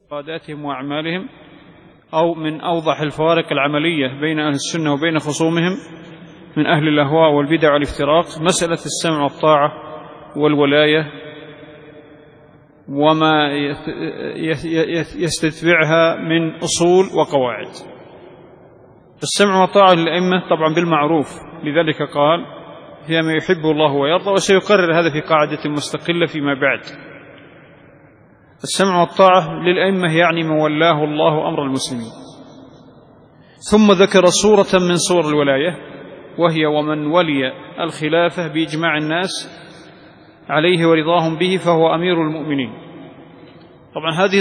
اعتقاداتهم وأعمالهم، أو من أوضح الفوارق العملية بين أهل السنة وبين خصومهم من أهل الأهواء والبدع والافتراق مسألة السمع والطاعة والولاية وما يستتبعها من أصول وقواعد. السمع والطاعة للأئمة طبعا بالمعروف، لذلك قال هي ما يحبه الله ويرضى، وسيقرر هذا في قاعدة مستقلة فيما بعد. السمع والطاعة للأئمة يعني من ولاه الله أمر المسلمين. ثم ذكر صورة من صور الولاية، وهي ومن ولي الخلافة بإجماع الناس عليه ورضاهم به فهو أمير المؤمنين. طبعا هذه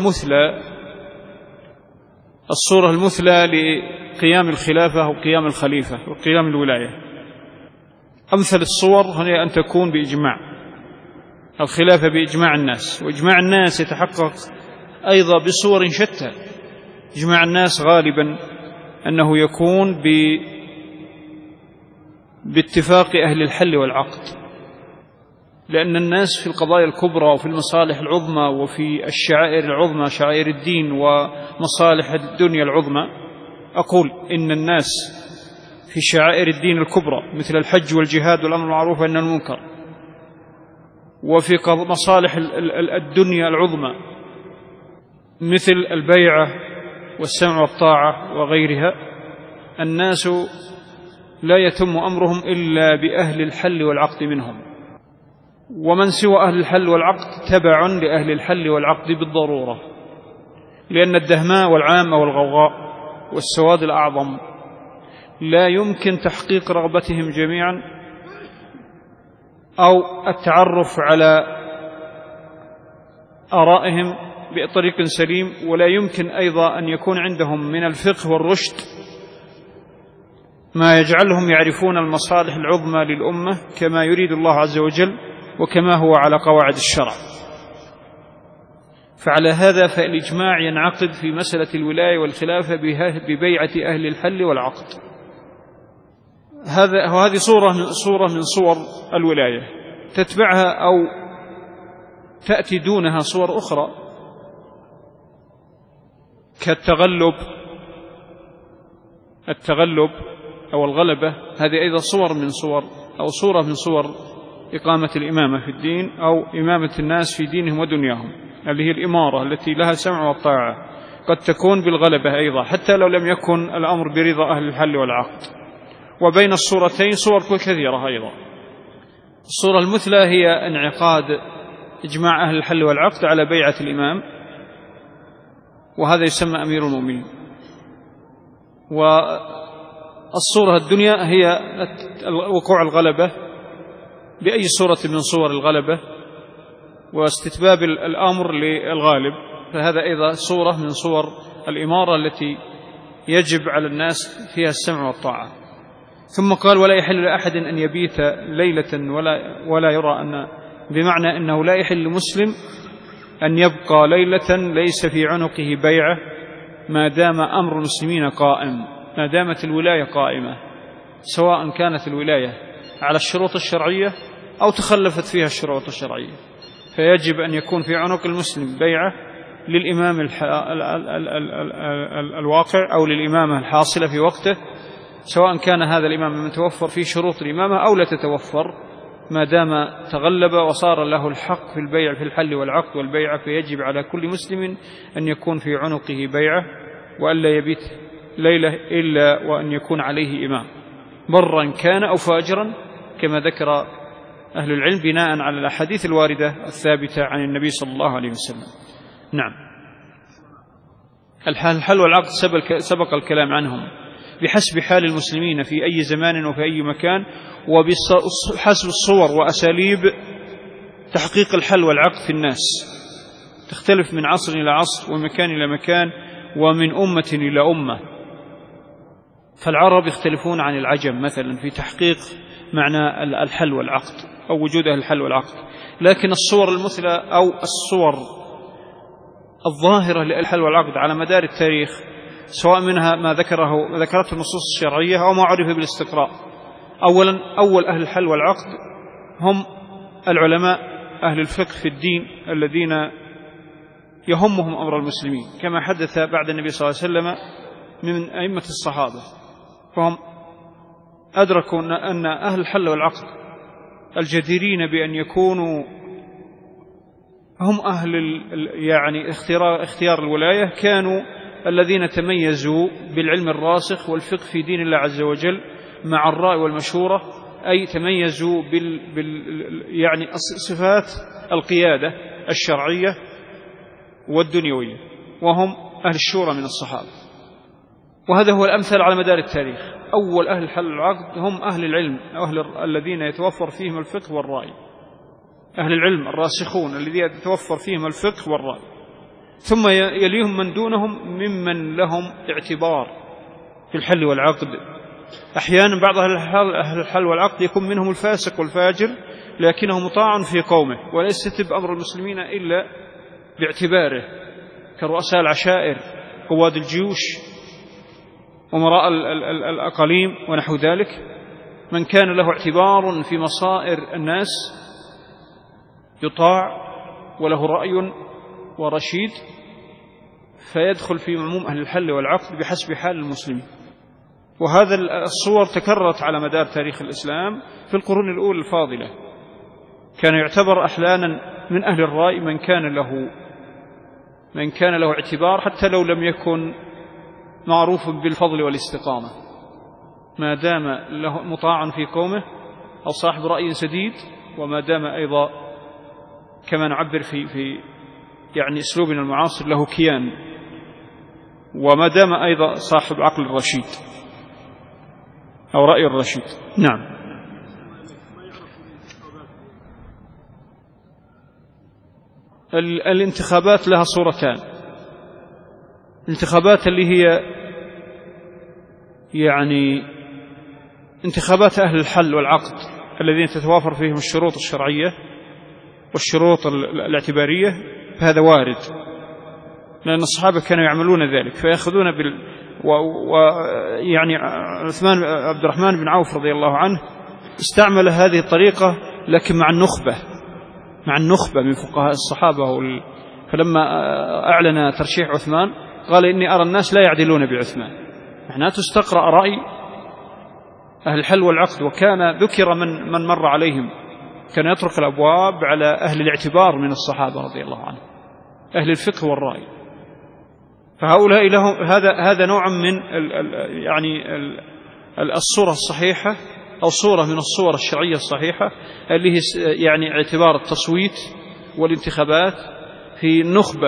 الصورة المثلى لقيام الخلافة أو قيام الخليفة وقيام الولاية. أمثل الصور هي أن تكون بإجماع الخلافة بإجماع الناس، وإجماع الناس يتحقق أيضا بصور شتى. إجماع الناس غالبا أنه يكون باتفاق أهل الحل والعقد، لأن الناس في القضايا الكبرى وفي المصالح العظمى وفي الشعائر العظمى شعائر الدين ومصالح الدنيا العظمى، أقول إن الناس في شعائر الدين الكبرى مثل الحج والجهاد والأمر بالمعروف والنهي عن المنكر، وفي مصالح الدنيا العظمى مثل البيعة والسمع والطاعة وغيرها، الناس لا يتم أمرهم إلا بأهل الحل والعقد منهم، ومن سوى أهل الحل والعقد تبع لأهل الحل والعقد بالضرورة، لأن الدهماء والعامة والغوغاء والسواد الأعظم لا يمكن تحقيق رغبتهم جميعا أو التعرف على آرائهم بطريق سليم، ولا يمكن أيضا أن يكون عندهم من الفقه والرشد ما يجعلهم يعرفون المصالح العظمى للأمة كما يريد الله عز وجل وكما هو على قواعد الشرع. فعلى هذا فالإجماع ينعقد في مسألة الولاية والخلافة ببيعة أهل الحل والعقد. هذه صورة من صور الولاية. تتبعها أو تأتي دونها صور أخرى كالتغلب أو الغلبة، هذه أيضا صورة من صور إقامة الإمامة في الدين أو إمامة الناس في دينهم ودنياهم، اللي هي الإمارة التي لها سمع والطاعة. قد تكون بالغلبة أيضا حتى لو لم يكن الأمر برضا أهل الحل والعقد. وبين الصورتين صور كثيرة أيضا. الصورة المثلى هي انعقاد إجماع أهل الحل والعقد على بيعة الإمام، وهذا يسمى أمير المؤمنين. والصورة الدنيا هي وقوع الغلبة بأي صورة من صور الغلبة واستتباب الأمر للغالب، فهذا أيضا صورة من صور الإمارة التي يجب على الناس فيها السمع والطاعة. ثم قال ولا يحل لأحد أن يبيت ليلة ولا يرى أن، بمعنى أنه لا يحل لمسلم أن يبقى ليلة ليس في عنقه بيعة ما دام أمر المسلمين قائم، ما دامت الولاية قائمة، سواء كانت الولاية على الشروط الشرعية أو تخلفت فيها الشروط الشرعية، فيجب أن يكون في عنق المسلم بيعة للإمام الواقع أو للإمامة الحاصلة في وقته، سواء كان هذا الإمام متوفر في شروط الإمامة أو لا تتوفر، ما دام تغلب وصار له الحق في البيع في الحل والعقد والبيعة، فيجب على كل مسلم أن يكون في عنقه بيعة وألا يبيت ليلة إلا وأن يكون عليه إمام برا كان أو فاجرا، كما ذكر أهل العلم بناء على الأحاديث الواردة الثابتة عن النبي صلى الله عليه وسلم. نعم. الحل والعقد سبق الكلام عنهم بحسب حال المسلمين في أي زمان وفي أي مكان، وبحسب الصور وأساليب تحقيق الحل والعقد في الناس، تختلف من عصر إلى عصر ومكان إلى مكان ومن أمة إلى أمة. فالعرب يختلفون عن العجم مثلا في تحقيق معنى الحل والعقد أو وجود الحل والعقد، لكن الصور المثلى أو الصور الظاهرة للحل والعقد على مدار التاريخ، سواء منها ما ذكرته النصوص الشرعية أو ما عرف بالاستقراء. أول أهل الحل والعقد هم العلماء أهل الفقه في الدين الذين يهمهم أمر المسلمين، كما حدث بعد النبي صلى الله عليه وسلم من أئمة الصحابة، فهم أدركوا أن أهل الحل والعقد الجديرين بأن يكونوا هم أهل يعني اختيار الولاية كانوا الذين تميزوا بالعلم الراسخ والفقه في دين الله عز وجل مع الرأي والمشورة، أي تميزوا يعني صفات القيادة الشرعية والدنيوية، وهم أهل الشورى من الصحابة. وهذا هو الأمثل على مدار التاريخ. أول أهل الحل والعقد هم أهل العلم، الذين يتوفر فيهم الفقه والرأي، أهل العلم الراسخون الذين يتوفر فيهم الفقه والرأي، ثم يليهم من دونهم ممن لهم اعتبار في الحل والعقد. أحيانا بعض أهل الحل والعقد يكون منهم الفاسق والفاجر لكنه مطاع في قومه، ولا يستتب أمر المسلمين إلا باعتباره، كرؤساء العشائر، قواد الجيوش، أمراء الأقاليم ونحو ذلك. من كان له اعتبار في مصائر الناس يطاع وله رأي ورشيد، فيدخل في عموم أهل الحل والعقد بحسب حال المسلمين. وهذا الصور تكررت على مدار تاريخ الإسلام في القرون الأولى الفاضلة. كان يعتبر أحيانا من أهل الرأي من كان له اعتبار حتى لو لم يكن معروف بالفضل والاستقامة، ما دام له مطاع في قومه أو صاحب رأي سديد، وما دام أيضا كما نعبر في يعني أسلوبنا المعاصر له كيان، وما دام أيضا صاحب عقل رشيد أو رأي الرشيد. نعم. الانتخابات لها صورتان: الانتخابات اللي هي يعني انتخابات أهل الحل والعقد الذين تتوافر فيهم الشروط الشرعية والشروط الاعتبارية، فهذا وارد، لأن الصحابة كانوا يعملون ذلك، فيأخذون يعني عبد الرحمن بن عوف رضي الله عنه استعمل هذه الطريقة لكن مع النخبة من فقهاء الصحابة. فلما أعلن ترشيح عثمان قال: إني أرى الناس لا يعدلون بعثمان. معناه تستقرأ رأي أهل الحل والعقد. وكان ذكر من مر عليهم كان يطرق الأبواب على أهل الاعتبار من الصحابة رضي الله عنهم، أهل الفقه والرأي. فهؤلاء لهم هذا نوع من يعني الصورة الصحيحة، أو صورة من الصور الشرعية الصحيحة، اللي هي يعني اعتبار التصويت والانتخابات في النخبة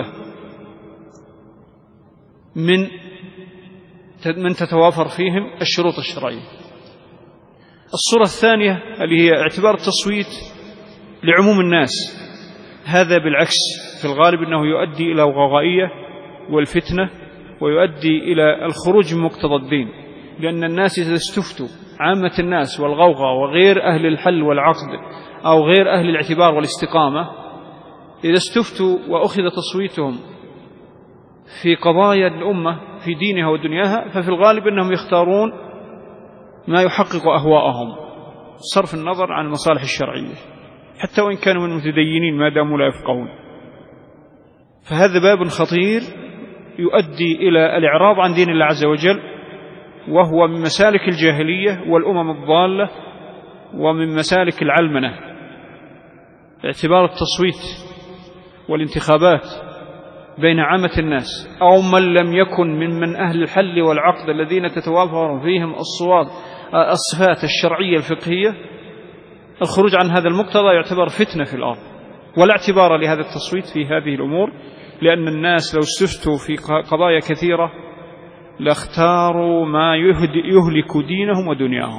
من تتوافر فيهم الشروط الشرعية. الصورة الثانية اللي هي اعتبار التصويت لعموم الناس، هذا بالعكس في الغالب أنه يؤدي إلى الغوغائية والفتنة، ويؤدي إلى الخروج من مقتضى الدين، لأن الناس إذا استفتوا، عامة الناس والغوغاء وغير أهل الحل والعقد أو غير أهل الاعتبار والاستقامة، إذا استفتوا وأخذ تصويتهم في قضايا الأمة في دينها ودنياها، ففي الغالب أنهم يختارون ما يحقق أهواءهم، صرف النظر عن المصالح الشرعية، حتى وإن كانوا من المتدينين ما داموا لا يفقهون. فهذا باب خطير يؤدي إلى الإعراض عن دين الله عز وجل، وهو من مسالك الجاهلية والأمم الضالة، ومن مسالك العلمنة. اعتبار التصويت والانتخابات بين عامة الناس أو من لم يكن من أهل الحل والعقد الذين تتوافر فيهم الصفات الشرعية الفقهية، الخروج عن هذا المقتضى يعتبر فتنة في الأرض، ولا اعتبار لهذا التصويت في هذه الأمور، لأن الناس لو استفتوا في قضايا كثيرة لاختاروا ما يهلك دينهم ودنياهم.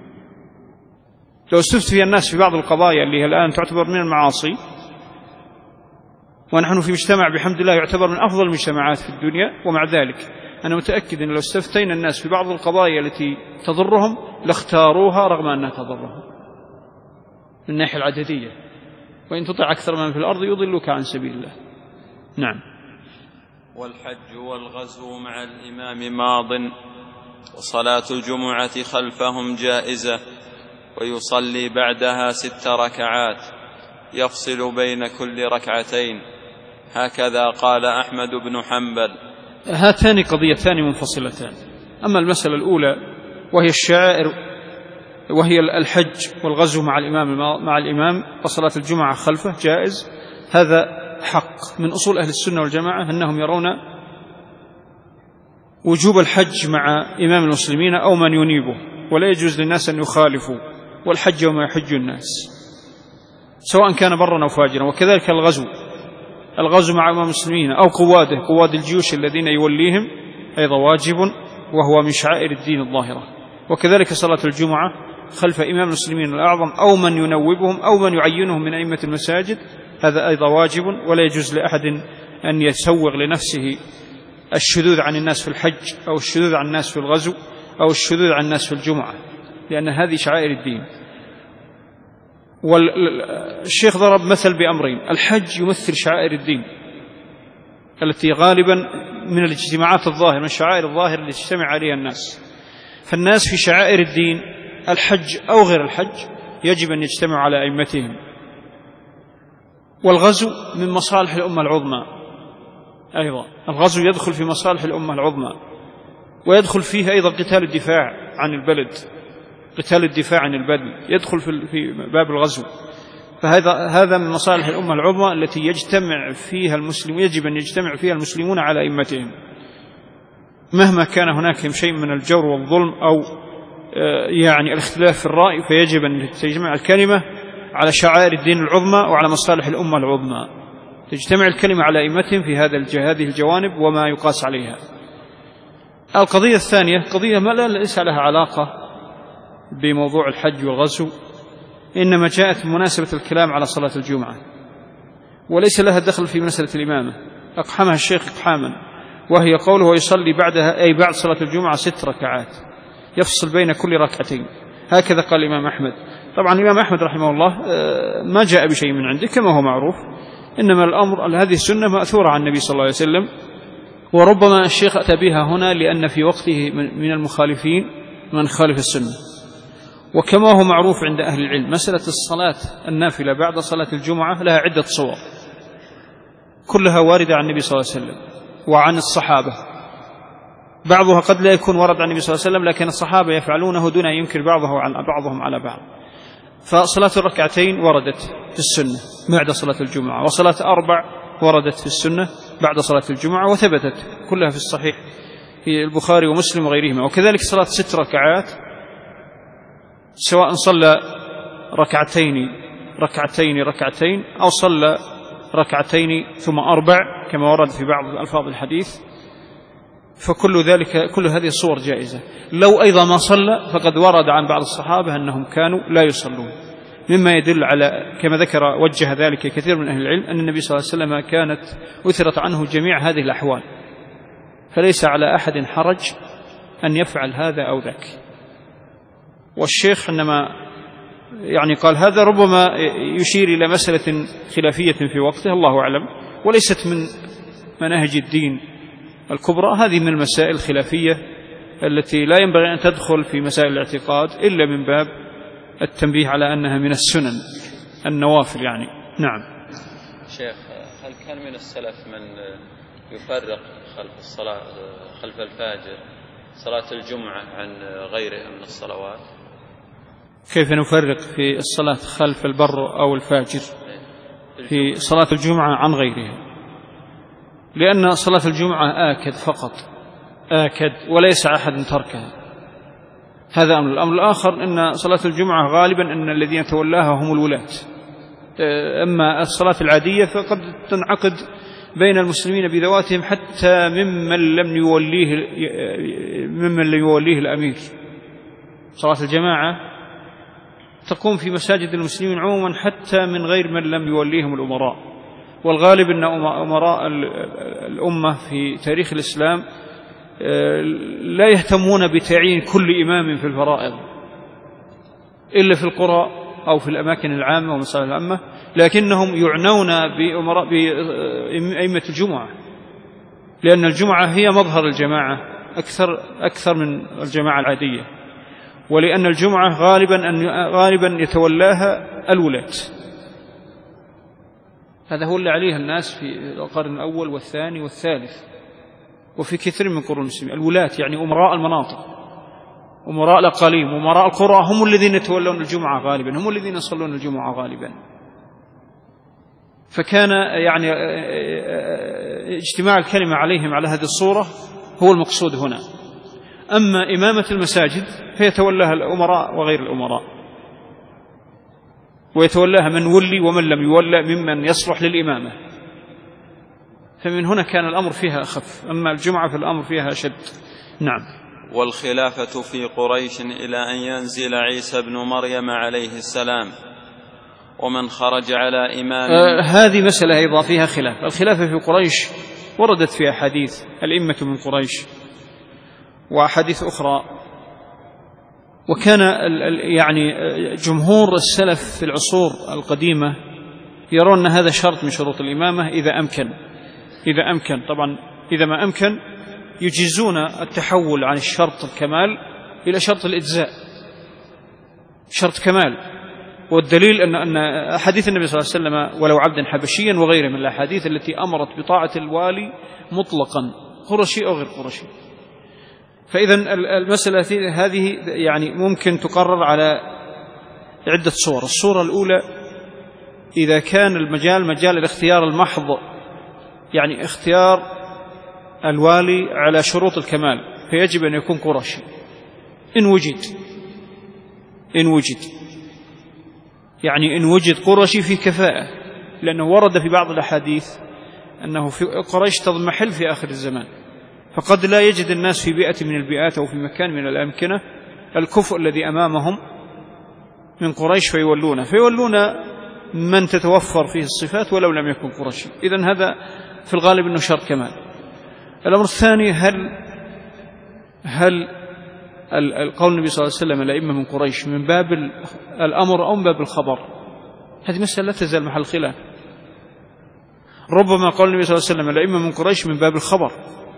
لو استفت في الناس في بعض القضايا اللي الآن تعتبر من المعاصي، ونحن في مجتمع بحمد الله يعتبر من أفضل المجتمعات في الدنيا، ومع ذلك أنا متأكد أن لو استفتينا الناس في بعض القضايا التي تضرهم لاختاروها رغم أنها تضرهم من الناحية العددية، وإن تطع أكثر من في الأرض يضلك عن سبيل الله. نعم. والحج والغزو مع الإمام ماض، وصلاة الجمعة خلفهم جائزة، ويصلي بعدها 6 ركعات يفصل بين كل ركعتين، هكذا قال أحمد بن حنبل. هاتان قضيتان منفصلتان. أما المسألة الأولى وهي الشعائر وهي الحج والغزو مع الإمام وصلاة الجمعة خلفه جائز، هذا حق من أصول أهل السنة والجماعة أنهم يرون وجوب الحج مع إمام المسلمين أو من ينيبه، ولا يجوز للناس أن يخالفوا، والحج وما يحج الناس سواء كان برا أو فاجرا. وكذلك الغزو مع إمام المسلمين أو قواد الجيوش الذين يوليهم أيضا واجب، وهو من شعائر الدين الظاهرة. وكذلك صلاة الجمعة خلف إمام المسلمين الأعظم أو من ينوبهم أو من يعينهم من أئمة المساجد، هذا أيضا واجب، ولا يجوز لأحد أن يسوغ لنفسه الشذوذ عن الناس في الحج أو الشذوذ عن الناس في الغزو أو الشذوذ عن الناس في الجمعة، لأن هذه شعائر الدين. والشيخ ضرب مثل بأمرين: الحج يمثل شعائر الدين التي غالبا من الاجتماعات الظاهرة، من شعائر الظاهر التي يجتمع عليها الناس، فالناس في شعائر الدين الحج أو غير الحج يجب أن يجتمعوا على أئمتهم. والغزو من مصالح الأمة العظمى أيضا، الغزو يدخل في مصالح الأمة العظمى، ويدخل فيه أيضا قتال الدفاع عن البلد، قتال الدفاع عن البلد يدخل في باب الغزو. فهذا من مصالح الأمة العظمى التي يجتمع فيها المسلمون، يجب أن يجتمع فيها المسلمون على أئمتهم مهما كان هناك شيء من الجور والظلم أو يعني الاختلاف في الرأي، فيجب أن تجمع الكلمة على شعائر الدين العظمى وعلى مصالح الأمة العظمى، تجتمع الكلمة على أئمتهم في هذه الجوانب وما يقاس عليها. القضية الثانية قضية ما ليس لها علاقة بموضوع الحج والغزو، إنما جاءت بمناسبة الكلام على صلاة الجمعة، وليس لها دخل في مسألة الإمامة. أقحمها الشيخ إقحاما، وهي قوله ويصلي بعدها أي بعد صلاة الجمعة 6 ركعات يفصل بين كل ركعتين، هكذا قال الإمام أحمد. طبعا الإمام أحمد رحمه الله ما جاء بشيء من عنده كما هو معروف، إنما الأمر هذه السنة مأثورة عن النبي صلى الله عليه وسلم، وربما الشيخ أتى بها هنا لأن في وقته من المخالفين من خالف السنة. وكما هو معروف عند أهل العلم مسألة الصلاة النافلة بعد صلاة الجمعة لها عدة صور كلها واردة عن النبي صلى الله عليه وسلم وعن الصحابة، بعضها قد لا يكون ورد عن النبي صلى الله عليه وسلم لكن الصحابة يفعلونه دون أن ينكر بعضهم على بعض. فصلاة الركعتين وردت في السنة بعد صلاة الجمعة، وصلاة 4 وردت في السنة بعد صلاة الجمعة وثبتت كلها في الصحيح في البخاري ومسلم وغيرهما. وكذلك صلاة 6 ركعات سواء صلى ركعتين أو صلى ركعتين ثم 4 كما ورد في بعض ألفاظ الحديث، كل هذه الصور جائزة. لو أيضا ما صلى فقد ورد عن بعض الصحابة أنهم كانوا لا يصلون، مما يدل على كما ذكر وجه ذلك كثير من أهل العلم أن النبي صلى الله عليه وسلم كانت أثرت عنه جميع هذه الأحوال، فليس على أحد حرج أن يفعل هذا أو ذاك. والشيخ إنما يعني قال هذا ربما يشير إلى مسألة خلافية في وقته الله أعلم، وليست من مناهج الدين الكبرى، هذه من المسائل الخلافية التي لا ينبغي أن تدخل في مسائل الاعتقاد إلا من باب التنبيه على أنها من السنن النوافل يعني. نعم. شيخ، هل كان من السلف من يفرق خلف الفاجر صلاة الجمعة عن غيرها من الصلوات؟ كيف نفرق في الصلاة خلف البر أو الفاجر في صلاة الجمعة عن غيرها؟ لأن صلاة الجمعة آكد فقط، آكد وليس أحد تركها، هذا أمر. الأمر الآخر أن صلاة الجمعة غالبا أن الذين تولاها هم الولاة، أما الصلاة العادية فقد تنعقد بين المسلمين بذواتهم حتى ممن لم يوليه الأمير. صلاة الجماعة تقوم في مساجد المسلمين عموما حتى من غير من لم يوليهم الأمراء، والغالب أن أمراء الأمة في تاريخ الإسلام لا يهتمون بتعيين كل إمام في الفرائض إلا في القرى أو في الأماكن العامة ومصالح العامة، لكنهم يعنون بأئمة الجمعة، لأن الجمعة هي مظهر الجماعة أكثر من الجماعة العادية، ولأن الجمعة غالبا يتولاها الولاة. هذا هو اللي عليه الناس في القرن الأول والثاني والثالث وفي كثير من قرون المسلمين. الولاة يعني أمراء المناطق، أمراء الأقاليم، أمراء القرى، هم الذين يتولون الجمعة غالبا، هم الذين يصلون الجمعة غالبا. فكان يعني اجتماع الكلمة عليهم على هذه الصورة هو المقصود هنا. أما إمامة المساجد فيتولاها الأمراء وغير الأمراء، ويتولاها من ولي ومن لم يولى ممن يصلح للإمامة. فمن هنا كان الأمر فيها أخف، أما الجمعة فالأمر فيها أشد. نعم. والخلافة في قريش إلى أن ينزل عيسى بن مريم عليه السلام، ومن خرج على إمام هذه مسألة أيضا فيها خلاف. الخلافة في قريش وردت في أحاديث الإمة من قريش وأحاديث أخرى، وكان يعني جمهور السلف في العصور القديمة يرون أن هذا شرط من شروط الإمامة إذا أمكن. طبعا إذا ما أمكن يجيزون التحول عن الشرط الكمال إلى شرط الإجزاء، شرط كمال. والدليل أن أحاديث النبي صلى الله عليه وسلم ولو عبدا حبشيا وغيره من الأحاديث التي أمرت بطاعة الوالي مطلقا قرشي أو غير قرشي. فإذا المسألة هذه يعني ممكن تقرر على عدة صور. الصورة الأولى إذا كان المجال مجال الاختيار المحض، يعني اختيار الوالي على شروط الكمال، فيجب أن يكون قرشي إن وجد يعني إن وجد قرشي في كفاءة، لأنه ورد في بعض الأحاديث أنه في قريش تضمحل في آخر الزمان، فقد لا يجد الناس في بيئة من البيئات أو في مكان من الأمكنة الكفء الذي أمامهم من قريش فيولون من تتوفر فيه الصفات ولو لم يكن قرشي. إذن هذا في الغالب أنه شرط كمال. الأمر الثاني، هل القول النبي صلى الله عليه وسلم الأئمة من قريش من باب الأمر أو من باب الخبر؟ هذه مسألة لا تزال محل خلاف. ربما قول النبي صلى الله عليه وسلم الأئمة من قريش من باب الخبر،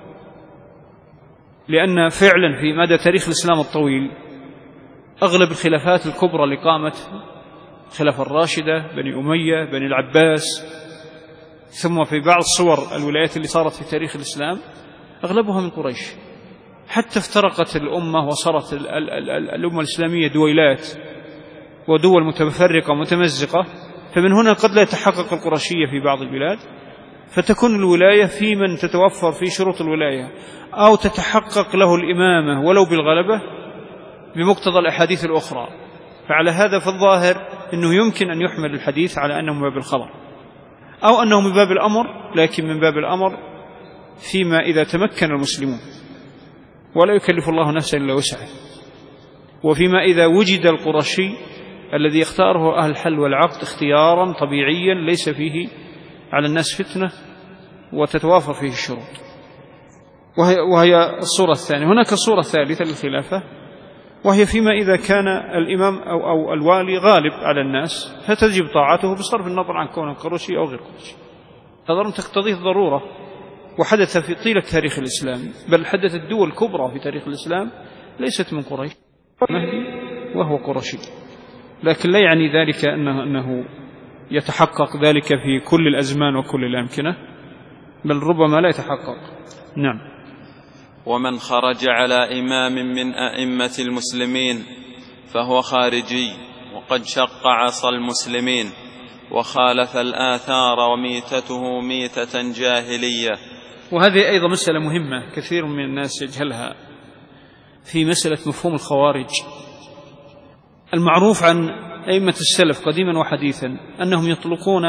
لأن فعلا في مدى تاريخ الإسلام الطويل أغلب الخلافات الكبرى اللي قامت، خلافة الراشدة، بني أمية، بني العباس، ثم في بعض صور الولايات اللي صارت في تاريخ الإسلام أغلبها من قريش. حتى افترقت الأمة وصارت الأمة الإسلامية دويلات ودول متفرقة متمزقة، فمن هنا قد لا يتحقق القرشية في بعض البلاد، فتكون الولاية في من تتوفر في شروط الولاية أو تتحقق له الإمامة ولو بالغلبة بمقتضى الأحاديث الأخرى. فعلى هذا في الظاهر أنه يمكن أن يحمل الحديث على أنه من باب الخبر، أو أنه من باب الأمر، لكن من باب الأمر فيما إذا تمكن المسلمون ولا يكلف الله نفسا إلا وسعها، وفيما إذا وجد القرشي الذي يختاره أهل الحل والعقد اختيارا طبيعيا ليس فيه على الناس فتنة وتتوافر فيه الشروط. وهي الصورة الثانية. هناك الصورة الثالثة للخلافة، وهي فيما إذا كان الإمام أو الوالي غالب على الناس فتجب طاعته بصرف النظر عن كونه قرشي أو غير قرشي. هذا تقتضيه الضرورة، وحدث في طيلة تاريخ الإسلام، بل حدثت دول كبرى في تاريخ الإسلام ليست من قريش، مهدي وهو قرشي، لكن لا يعني ذلك أنه يتحقق ذلك في كل الأزمان وكل الأمكنة، بل ربما لا يتحقق. نعم. ومن خرج على إمام من أئمة المسلمين فهو خارجي، وقد شق عصا المسلمين وخالف الآثار، وميتته ميتة جاهلية. وهذه أيضا مسألة مهمة كثير من الناس يجهلها في مسألة مفهوم الخوارج. المعروف عن أئمة السلف قديما وحديثا أنهم يطلقون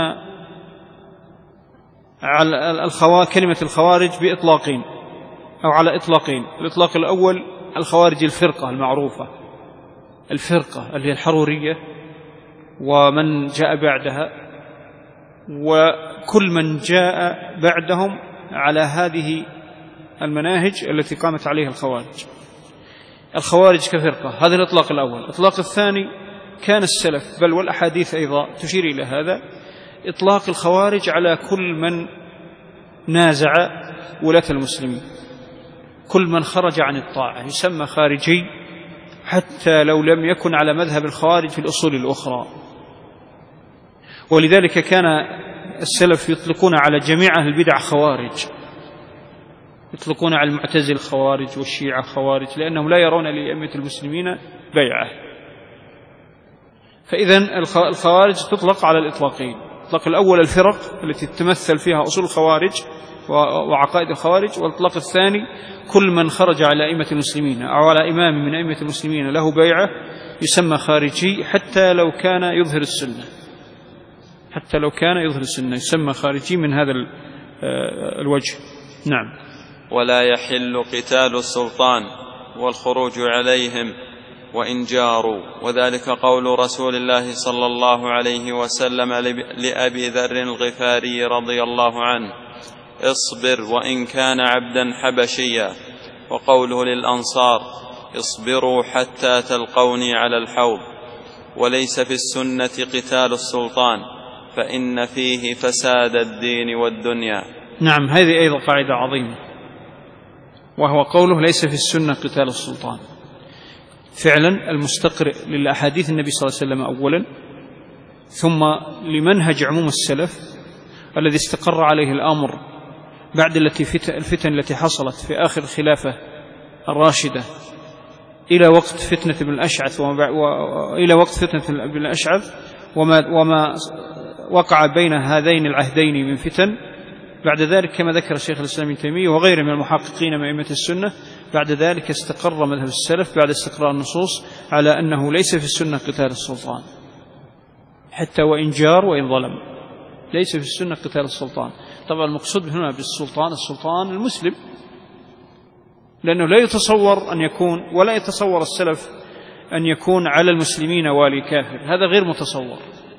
على كلمة الخوارج بإطلاقين أو على إطلاقين. الإطلاق الأول الخوارج الفرقة المعروفة، الفرقة اللي هي الحرورية ومن جاء بعدها وكل من جاء بعدهم على هذه المناهج التي قامت عليها الخوارج. الخوارج كفرقة، هذا الإطلاق الأول. الإطلاق الثاني كان السلف بل والأحاديث أيضا تشير إلى هذا، إطلاق الخوارج على كل من نازع ولاة المسلمين، كل من خرج عن الطاعة يسمى خارجي، حتى لو لم يكن على مذهب الخوارج في الأصول الأخرى. ولذلك كان السلف يطلقون على جميع أهل البدع خوارج، يطلقون على المعتزلة خوارج والشيعة خوارج، لأنهم لا يرون لأئمة المسلمين بيعة. فإذن الخوارج تطلق على الإطلاقين. الإطلاق الأول الفرق التي تتمثل فيها أصول الخوارج وعقائد الخوارج، والإطلاق الثاني كل من خرج على أئمة المسلمين أو على إمام من أئمة المسلمين له بيعة يسمى خارجي، حتى لو كان يظهر السنة، حتى لو كان يظهر السنة يسمى خارجي من هذا الوجه. نعم. ولا يحل قتال السلطان والخروج عليهم وإن جاروا، وذلك قول رسول الله صلى الله عليه وسلم لأبي ذر الغفاري رضي الله عنه: اصبر وإن كان عبدا حبشيا، وقوله للأنصار: اصبروا حتى تلقوني على الحوض. وليس في السنة قتال السلطان فإن فيه فساد الدين والدنيا. نعم، هذه أيضا قاعدة عظيمة، وهو قوله ليس في السنة قتال السلطان. فعلا المستقرئ للأحاديث النبي صلى الله عليه وسلم أولا، ثم لمنهج عموم السلف الذي استقر عليه الأمر بعد الفتن التي حصلت في آخر الخلافة الراشدة إلى وقت فتنة ابن الأشعث، وإلى وقت فتنة ابن الأشعث وما وقع بين هذين العهدين من فتن. بعد ذلك كما ذكر الشيخ الإسلام ابن تيمية وغيره من المحققين من أئمة السنة، بعد ذلك استقر مذهب السلف بعد استقرار النصوص على أنه ليس في السنة قتال السلطان حتى وإن جار وإن ظلم. ليس في السنة قتال السلطان. طبعا المقصود هنا بالسلطان السلطان المسلم، لأنه لا يتصور أن يكون، ولا يتصور السلف أن يكون على المسلمين والي كافر، هذا غير متصور.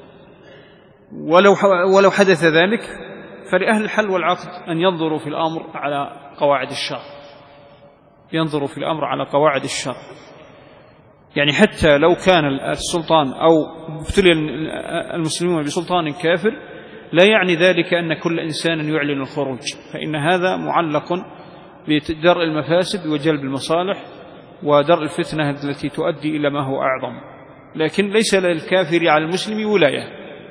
ولو حدث ذلك فلأهل الحل والعقد أن ينظروا في الأمر على قواعد الشرع، ينظروا في الأمر على قواعد الشرع. يعني حتى لو كان السلطان أو ابتلي المسلمون بسلطان كافر، لا يعني ذلك أن كل إنسان يعلن الخروج، فإن هذا معلق بدرء المفاسد وجلب المصالح ودرء الفتنة التي تؤدي إلى ما هو أعظم. لكن ليس للكافر على المسلم ولاية،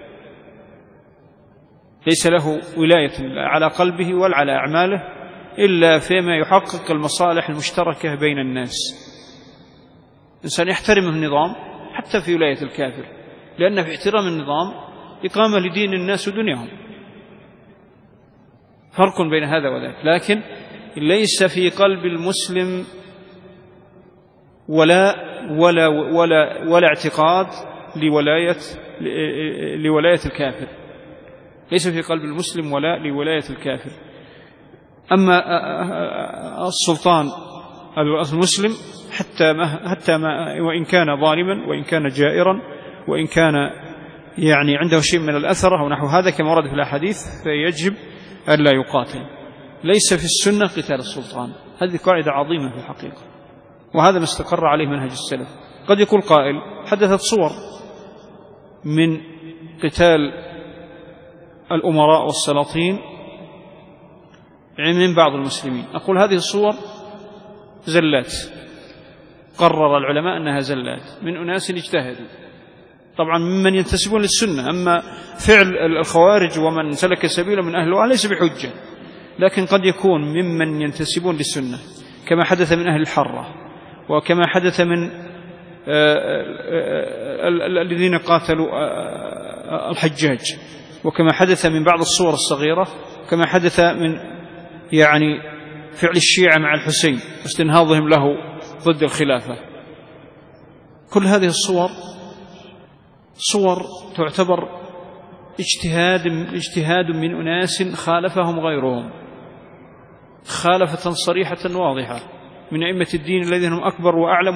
ليس له ولاية على قلبه ولا على أعماله إلا فيما يحقق المصالح المشتركة بين الناس. الإنسان يحترم النظام حتى في ولاية الكافر، لأن في احترام النظام إقامة لدين الناس ودنياهم، فرق بين هذا وذاك. لكن ليس في قلب المسلم ولا اعتقاد لولاية الكافر، ليس في قلب المسلم ولا لولاية الكافر. أما السلطان المسلم حتى ما وإن كان ظالما وإن كان جائرا وإن كان يعني عنده شيء من الأثر أو نحو هذا كما ورد في الأحاديث، فيجب أن لا يقاتل. ليس في السنة قتال السلطان، هذه قاعدة عظيمة في الحقيقة، وهذا ما استقر عليه منهج السلف. قد يقول قائل: حدثت صور من قتال الأمراء والسلاطين من بعض المسلمين. أقول هذه الصور زلات، قرر العلماء أنها زلات من أناس اجتهدوا، طبعا ممن ينتسبون للسنة. أما فعل الخوارج ومن سلك سبيله من أهل الوعي ليس بحجة، لكن قد يكون ممن ينتسبون للسنة، كما حدث من أهل الحرة، وكما حدث من الذين قاتلوا الحجاج، وكما حدث من بعض الصور الصغيرة، كما حدث من يعني فعل الشيعة مع الحسين واستنهاضهم له ضد الخلافة. كل هذه الصور تعتبر اجتهاد من أناس خالفهم غيرهم خالفة صريحة واضحة من أئمة الدين الذين هم أكبر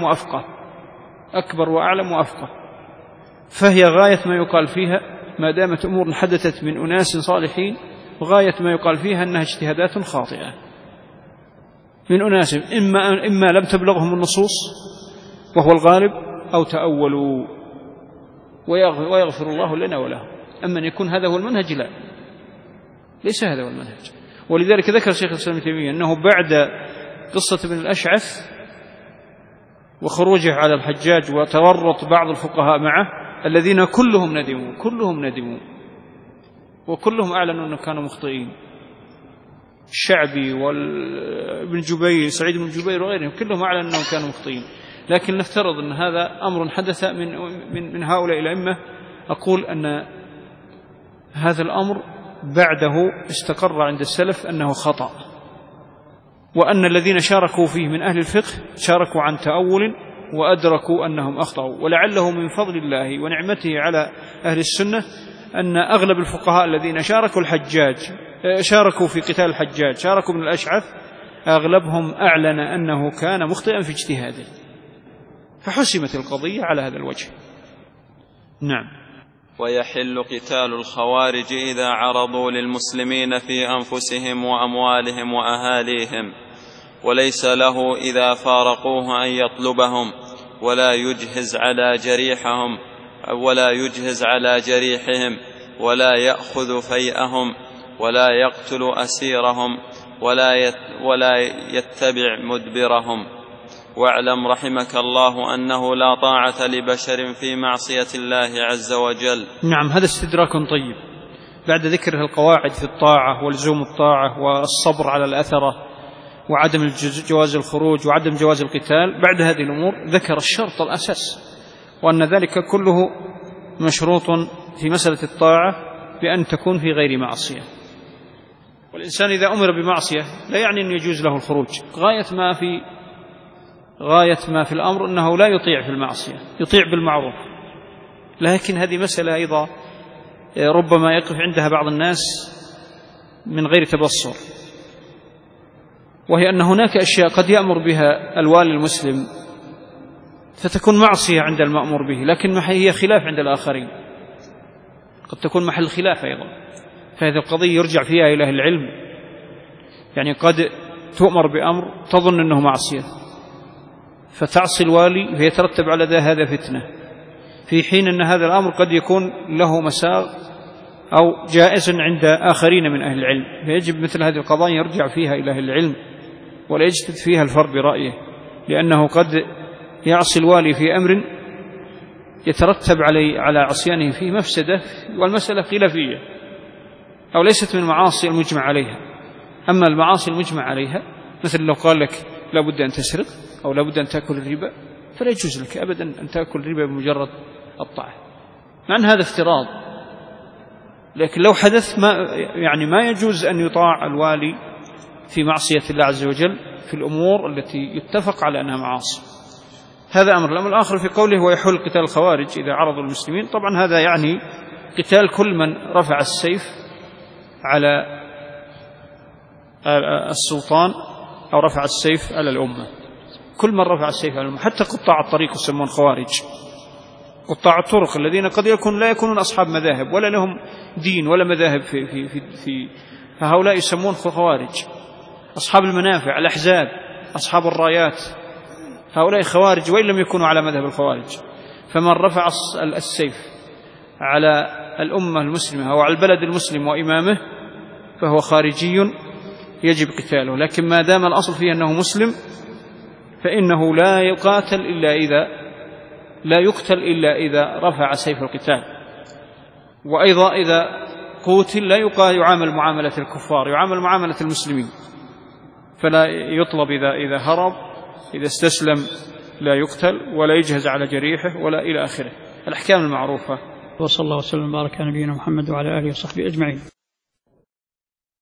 وأعلم وأفقه، فهي غاية ما يقال فيها ما دامت أمور حدثت من أناس صالحين، غاية ما يقال فيها أنها اجتهادات خاطئة من أناس إما لم تبلغهم النصوص وهو الغالب، أو تأولوا، ويغفر الله لنا ولهم. أما أن يكون هذا هو المنهج، لا، ليس هذا هو المنهج. ولذلك ذكر الشيخ الإسلام ابن تيمية أنه بعد قصة ابن الأشعث وخروجه على الحجاج وتورط بعض الفقهاء معه الذين كلهم ندموا وكلهم أعلنوا أنهم كانوا مخطئين، الشعبي وابن جبير سعيد بن جبير وغيرهم كلهم أعلنوا أنهم كانوا مخطئين. لكن نفترض أن هذا أمر حدث من هؤلاء الأئمة، أقول أن هذا الأمر بعده استقر عند السلف أنه خطأ، وأن الذين شاركوا فيه من أهل الفقه شاركوا عن تأول وأدركوا أنهم أخطأوا. ولعله من فضل الله ونعمته على أهل السنة أن أغلب الفقهاء الذين شاركوا في قتال الحجاج، شاركوا من الأشعث، أغلبهم أعلن أنه كان مخطئا في اجتهاده، فحسمت القضية على هذا الوجه. نعم. ويحل قتال الخوارج إذا عرضوا للمسلمين في أنفسهم وأموالهم وأهاليهم، وليس له إذا فارقوه أن يطلبهم ولا يجهز على جريحهم ولا يأخذ فيئهم ولا يقتل أسيرهم ولا يتبع مدبرهم. واعلم رحمك الله أنه لا طاعة لبشر في معصية الله عز وجل. نعم، هذا استدراك طيب بعد ذكر القواعد في الطاعة ولزوم الطاعة والصبر على الأثرة وعدم جواز الخروج وعدم جواز القتال. بعد هذه الأمور ذكر الشرط الأساس، وأن ذلك كله مشروط في مسألة الطاعة بأن تكون في غير معصية. والإنسان إذا أمر بمعصية لا يعني أن يجوز له الخروج، غاية ما في الأمر أنه لا يطيع في المعصية، يطيع بالمعروف. لكن هذه مسألة أيضا ربما يقف عندها بعض الناس من غير تبصر، وهي أن هناك أشياء قد يأمر بها الوالي المسلم فتكون معصية عند المأمور به، لكن هي خلاف عند الآخرين، قد تكون محل خلاف أيضا. فهذه القضية يرجع فيها إلى أهل العلم. يعني قد تؤمر بأمر تظن أنه معصية فتعصي الوالي فيترتب على هذا فتنة، في حين أن هذا الأمر قد يكون له مساغ أو جائز عند آخرين من أهل العلم. فيجب مثل هذه القضايا يرجع فيها إلى أهل العلم ولا يجتهد فيها الفرد برأيه، لأنه قد يعصي الوالي في أمر يترتب على عصيانه فيه مفسدة، والمسألة خلافية أو ليست من المعاصي المجمع عليها. أما المعاصي المجمع عليها مثل لو قال لك لا بد أن تسرق أو لا بد أن تأكل الربا، فلا يجوز لك أبدا أن تأكل الربا بمجرد الطاعة، مع أن هذا افتراض. لكن لو حدث ما يجوز أن يطاع الوالي في معصية الله عز وجل في الأمور التي يتفق على أنها معاصي. هذا أمر. الأمر الآخر في قوله ويحل قتال الخوارج إذا عرضوا المسلمين، طبعا هذا يعني قتال كل من رفع السيف على السلطان أو رفع السيف على الأمة، كل من رفع السيف على الأمة، حتى قطاع الطريق يسمون خوارج، قطاع الطرق الذين قد لا يكونون أصحاب مذاهب ولا لهم دين ولا مذاهب في فهؤلاء يسمون خوارج. أصحاب المنافع، الأحزاب، أصحاب الرايات، هؤلاء خوارج وإن لم يكونوا على مذهب الخوارج. فمن رفع السيف على الأمة المسلمة أو على البلد المسلم وإمامه فهو خارجي يجب قتاله. لكن ما دام الأصل فيه أنه مسلم فإنه لا يقتل إلا إذا رفع سيف القتال. وأيضا إذا قتل لا يعامل معاملة الكفار، يعامل معاملة المسلمين، فلا يطلب إذا هرب، إذا استسلم لا يقتل ولا يجهز على جريحه ولا إلى آخره، الأحكام المعروفة. وصلى الله وسلم وبارك على نبينا محمد وعلى آله وصحبه أجمعين.